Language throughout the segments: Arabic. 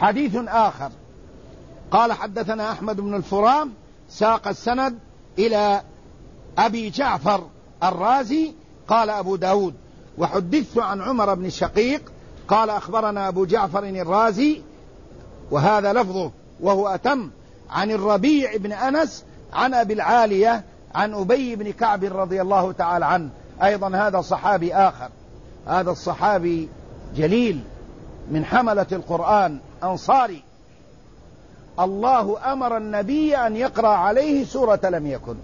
حديث آخر قال حدثنا أحمد بن الفرام ساق السند إلى أبي جعفر الرازي قال أبو داود وحدثت عن عمر بن شقيق قال أخبرنا أبو جعفر الرازي وهذا لفظه وهو أتم عن الربيع بن أنس عن أبي العالية عن أبي بن كعب رضي الله تعالى عنه. أيضا هذا صحابي آخر، هذا الصحابي جليل من حملة القرآن أنصاري، الله أمر النبي أن يقرأ عليه سورة لم يكن،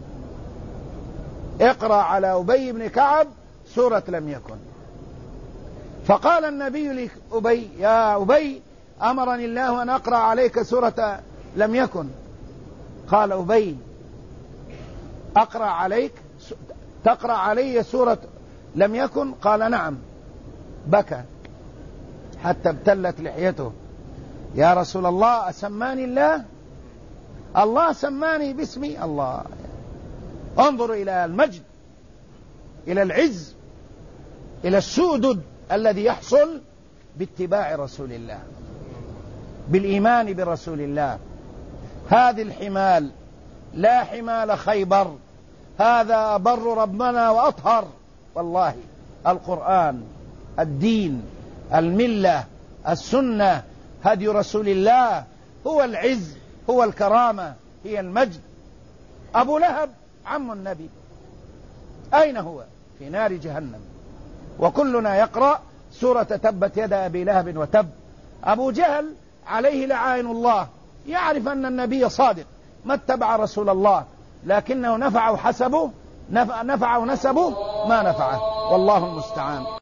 اقرأ على أبي بن كعب سورة لم يكن. فقال النبي لأبي يا أبي أمرني الله أن أقرأ عليك سورة لم يكن. قال أبي أقرأ عليك تقرأ علي سورة لم يكن؟ قال نعم. بكى حتى ابتلت لحيته. يا رسول الله أسماني الله؟ الله سماني باسمي. الله، انظر إلى المجد، إلى العز، إلى السؤدد الذي يحصل باتباع رسول الله، بالإيمان برسول الله. هذه الحمال لا حمال خيبر، هذا بر ربنا وأطهر. والله القرآن، الدين، الملة، السنة، هدي رسول الله هو العز، هو الكرامة، هي المجد. أبو لهب عم النبي أين هو؟ في نار جهنم، وكلنا يقرأ سورة تبت يد أبي لهب وتب. أبو جهل عليه لعائن الله يعرف أن النبي صادق، ما اتبع رسول الله، لكنه نفعه نسبه ما نفعه، والله المستعان.